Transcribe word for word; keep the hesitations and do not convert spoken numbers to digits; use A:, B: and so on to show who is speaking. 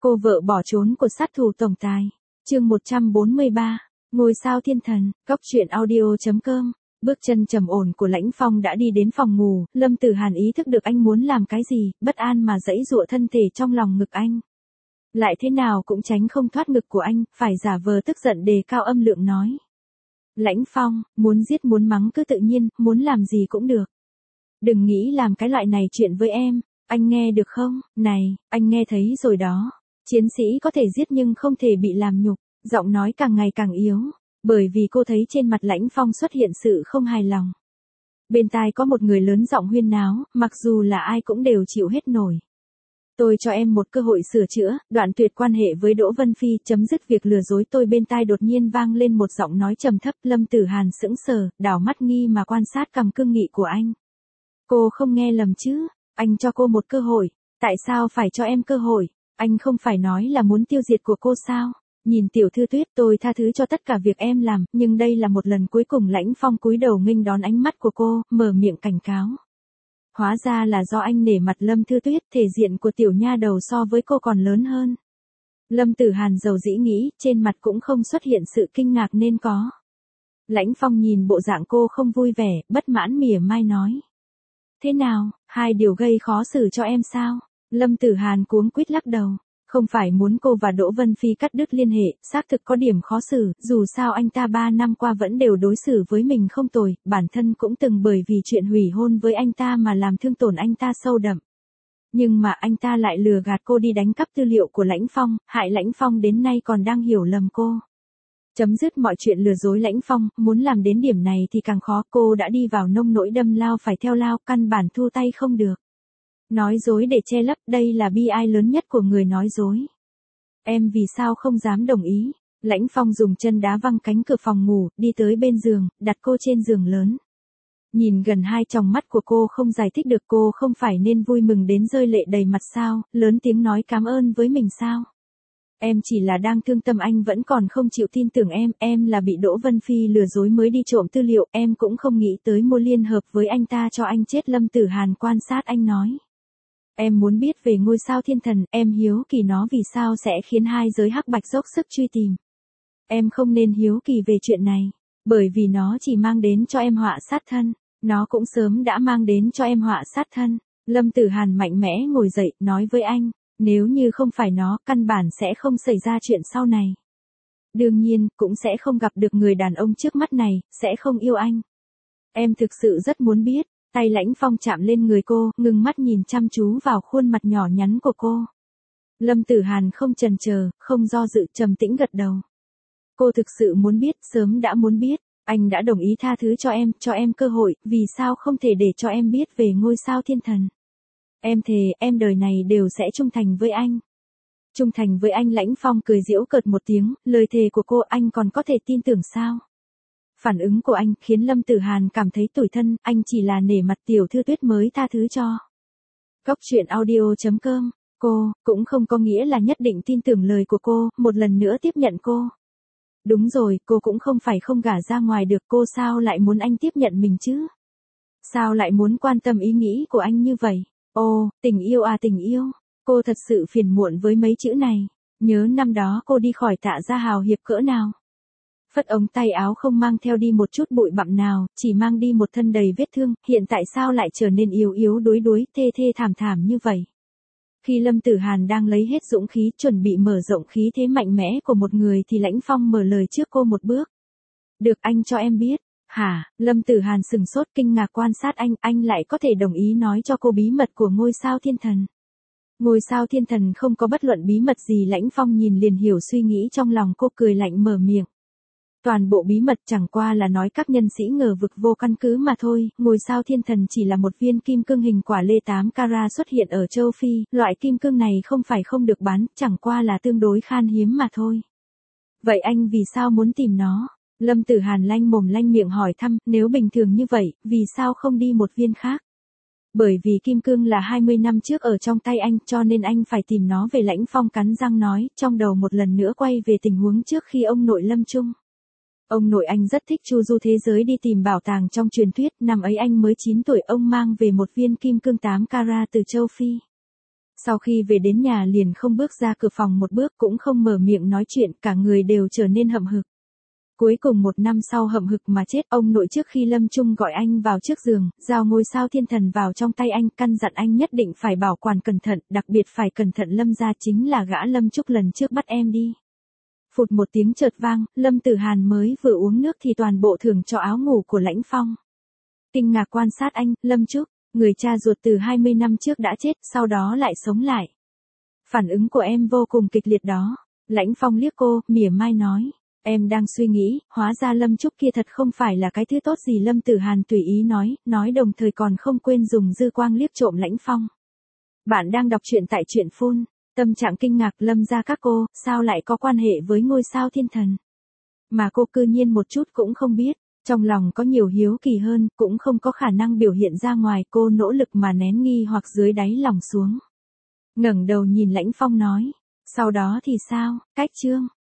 A: Cô vợ bỏ trốn của sát thủ tổng tài. Chương một trăm bốn mươi ba. Ngôi sao thiên thần. Góc truyện audio chấm com. Bước chân trầm ổn của Lãnh Phong đã đi đến phòng ngủ, Lâm Tử Hàn ý thức được anh muốn làm cái gì, bất an mà giãy giụa thân thể trong lòng ngực anh. Lại thế nào cũng tránh không thoát ngực của anh, phải giả vờ tức giận đề cao âm lượng nói. Lãnh Phong, muốn giết muốn mắng cứ tự nhiên, muốn làm gì cũng được. Đừng nghĩ làm cái loại này chuyện với em, anh nghe được không? Này, anh nghe thấy rồi đó. Chiến sĩ có thể giết nhưng không thể bị làm nhục, giọng nói càng ngày càng yếu, bởi vì cô thấy trên mặt Lãnh Phong xuất hiện sự không hài lòng. Bên tai có một người lớn giọng huyên náo, mặc dù là ai cũng đều chịu hết nổi. Tôi cho em một cơ hội sửa chữa, đoạn tuyệt quan hệ với Đỗ Vân Phi, chấm dứt việc lừa dối tôi. Bên tai đột nhiên vang lên một giọng nói trầm thấp. Lâm Tử Hàn sững sờ, đảo mắt nghi mà quan sát cằm cương nghị của anh. Cô không nghe lầm chứ, anh cho cô một cơ hội, tại sao phải cho em cơ hội? Anh không phải nói là muốn tiêu diệt của cô sao? Nhìn tiểu thư Tuyết, tôi tha thứ cho tất cả việc em làm, nhưng đây là một lần cuối cùng. Lãnh Phong cúi đầu nghênh đón ánh mắt của cô, mở miệng cảnh cáo. Hóa ra là do anh nể mặt Lâm Thư Tuyết, thể diện của tiểu nha đầu so với cô còn lớn hơn. Lâm Tử Hàn dầu dĩ nghĩ, trên mặt cũng không xuất hiện sự kinh ngạc nên có. Lãnh Phong nhìn bộ dạng cô không vui vẻ, bất mãn mỉa mai nói. Thế nào, hai điều gây khó xử cho em sao? Lâm Tử Hàn cuống quýt lắc đầu. Không phải muốn cô và Đỗ Vân Phi cắt đứt liên hệ, xác thực có điểm khó xử, dù sao anh ta ba năm qua vẫn đều đối xử với mình không tồi, bản thân cũng từng bởi vì chuyện hủy hôn với anh ta mà làm thương tổn anh ta sâu đậm. Nhưng mà anh ta lại lừa gạt cô đi đánh cắp tư liệu của Lãnh Phong, hại Lãnh Phong đến nay còn đang hiểu lầm cô. Chấm dứt mọi chuyện lừa dối Lãnh Phong, muốn làm đến điểm này thì càng khó, cô đã đi vào nông nỗi đâm lao phải theo lao, căn bản thu tay không được. Nói dối để che lấp, đây là bi ai lớn nhất của người nói dối. Em vì sao không dám đồng ý? Lãnh Phong dùng chân đá văng cánh cửa phòng ngủ, đi tới bên giường, đặt cô trên giường lớn. Nhìn gần hai tròng mắt của cô không giải thích được, cô không phải nên vui mừng đến rơi lệ đầy mặt sao, lớn tiếng nói cảm ơn với mình sao? Em chỉ là đang thương tâm, anh vẫn còn không chịu tin tưởng em, em là bị Đỗ Vân Phi lừa dối mới đi trộm tư liệu, em cũng không nghĩ tới mua liên hợp với anh ta cho anh chết. Lâm Tử Hàn quan sát anh nói. Em muốn biết về ngôi sao thiên thần, em hiếu kỳ nó vì sao sẽ khiến hai giới hắc bạch dốc sức truy tìm. Em không nên hiếu kỳ về chuyện này, bởi vì nó chỉ mang đến cho em họa sát thân, nó cũng sớm đã mang đến cho em họa sát thân. Lâm Tử Hàn mạnh mẽ ngồi dậy, nói với anh, nếu như không phải nó, căn bản sẽ không xảy ra chuyện sau này. Đương nhiên, cũng sẽ không gặp được người đàn ông trước mắt này, sẽ không yêu anh. Em thực sự rất muốn biết. Tay Lãnh Phong chạm lên người cô, ngừng mắt nhìn chăm chú vào khuôn mặt nhỏ nhắn của cô. Lâm Tử Hàn không chần chờ, không do dự, trầm tĩnh gật đầu. Cô thực sự muốn biết, sớm đã muốn biết, anh đã đồng ý tha thứ cho em, cho em cơ hội, vì sao không thể để cho em biết về ngôi sao thiên thần. Em thề, em đời này đều sẽ trung thành với anh. Trung thành với anh. Lãnh Phong cười giễu cợt một tiếng, lời thề của cô anh còn có thể tin tưởng sao? Phản ứng của anh khiến Lâm Tử Hàn cảm thấy tủi thân, anh chỉ là nể mặt tiểu thư Tuyết mới tha thứ cho. Góc truyện audio chấm com. Cô, cũng không có nghĩa là nhất định tin tưởng lời của cô, một lần nữa tiếp nhận cô. Đúng rồi, cô cũng không phải không gả ra ngoài được, cô sao lại muốn anh tiếp nhận mình chứ? Sao lại muốn quan tâm ý nghĩ của anh như vậy? Ồ, tình yêu à tình yêu. Cô thật sự phiền muộn với mấy chữ này. Nhớ năm đó cô đi khỏi Tạ Gia hào hiệp cỡ nào? Phất ống tay áo không mang theo đi một chút bụi bặm nào, chỉ mang đi một thân đầy vết thương, hiện tại sao lại trở nên yếu yếu đuối đuối, thê thê thảm thảm như vậy? Khi Lâm Tử Hàn đang lấy hết dũng khí, chuẩn bị mở rộng khí thế mạnh mẽ của một người thì Lãnh Phong mở lời trước cô một bước. Được, anh cho em biết. Hả? Lâm Tử Hàn sừng sốt kinh ngạc quan sát anh, anh lại có thể đồng ý nói cho cô bí mật của ngôi sao thiên thần. Ngôi sao thiên thần không có bất luận bí mật gì. Lãnh Phong nhìn liền hiểu suy nghĩ trong lòng cô, cười lạnh mở miệng. Toàn bộ bí mật chẳng qua là nói các nhân sĩ ngờ vực vô căn cứ mà thôi, ngôi sao thiên thần chỉ là một viên kim cương hình quả lê tám carat xuất hiện ở châu Phi, loại kim cương này không phải không được bán, chẳng qua là tương đối khan hiếm mà thôi. Vậy anh vì sao muốn tìm nó? Lâm Tử Hàn lanh mồm lanh miệng hỏi thăm, nếu bình thường như vậy, vì sao không đi một viên khác? Bởi vì kim cương là hai mươi năm trước ở trong tay anh, cho nên anh phải tìm nó về. Lãnh Phong cắn răng nói, trong đầu một lần nữa quay về tình huống trước khi ông nội lâm chung. Ông nội anh rất thích chu du thế giới đi tìm bảo tàng trong truyền thuyết, năm ấy anh mới chín tuổi, ông mang về một viên kim cương tám carat từ châu Phi. Sau khi về đến nhà liền không bước ra cửa phòng một bước, cũng không mở miệng nói chuyện, cả người đều trở nên hậm hực. Cuối cùng một năm sau hậm hực mà chết, ông nội trước khi lâm chung gọi anh vào trước giường, giao ngôi sao thiên thần vào trong tay anh, căn dặn anh nhất định phải bảo quản cẩn thận, đặc biệt phải cẩn thận Lâm gia chính là gã Lâm Trúc lần trước bắt em đi. Phụt một tiếng chợt vang, Lâm Tử Hàn mới vừa uống nước thì toàn bộ thưởng cho áo ngủ của Lãnh Phong. Kinh ngạc quan sát anh, Lâm Trúc, người cha ruột từ hai mươi năm trước đã chết, sau đó lại sống lại. Phản ứng của em vô cùng kịch liệt đó. Lãnh Phong liếc cô, mỉa mai nói. Em đang suy nghĩ, hóa ra Lâm Trúc kia thật không phải là cái thứ tốt gì. Lâm Tử Hàn tùy ý nói, nói đồng thời còn không quên dùng dư quang liếc trộm Lãnh Phong. Bạn đang đọc truyện tại truyện phun. Tâm trạng kinh ngạc, Lâm gia các cô, sao lại có quan hệ với ngôi sao thiên thần? Mà cô cư nhiên một chút cũng không biết, trong lòng có nhiều hiếu kỳ hơn, cũng không có khả năng biểu hiện ra ngoài, cô nỗ lực mà nén nghi hoặc dưới đáy lòng xuống. Ngẩng đầu nhìn Lãnh Phong nói, sau đó thì sao, cách chương.